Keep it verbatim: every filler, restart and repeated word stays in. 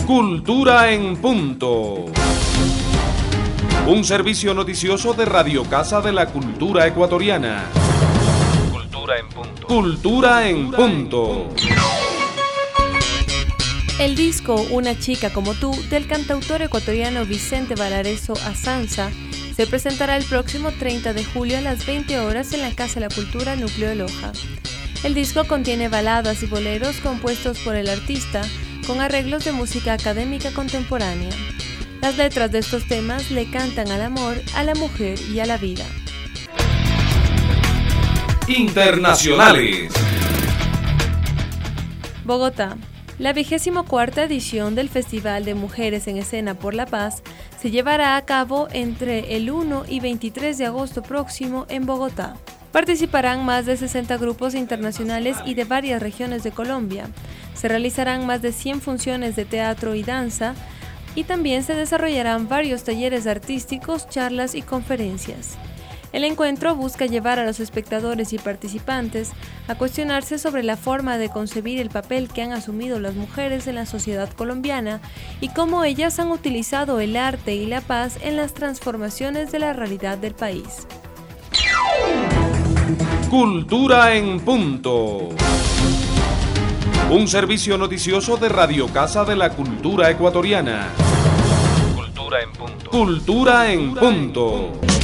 Cultura en Punto. Un servicio noticioso de Radio Casa de la Cultura Ecuatoriana. Cultura en Punto. Cultura en Punto. El disco Una chica como tú, del cantautor ecuatoriano Vicente Valareso Azanza, se presentará el próximo treinta de julio a las veinte horas en la Casa de la Cultura Núcleo de Loja. El disco contiene baladas y boleros compuestos por el artista con arreglos de música académica contemporánea. Las letras de estos temas le cantan al amor, a la mujer y a la vida. Internacionales. Bogotá. La vigésimo cuarta edición del Festival de Mujeres en Escena por la Paz se llevará a cabo entre el uno y veintitrés de agosto próximo en Bogotá. Participarán más de sesenta grupos internacionales y de varias regiones de Colombia. Se realizarán más de cien funciones de teatro y danza y también se desarrollarán varios talleres artísticos, charlas y conferencias. El encuentro busca llevar a los espectadores y participantes a cuestionarse sobre la forma de concebir el papel que han asumido las mujeres en la sociedad colombiana y cómo ellas han utilizado el arte y la paz en las transformaciones de la realidad del país. Cultura en Punto. Un servicio noticioso de Radio Casa de la Cultura Ecuatoriana. Cultura en Punto. Cultura en Punto.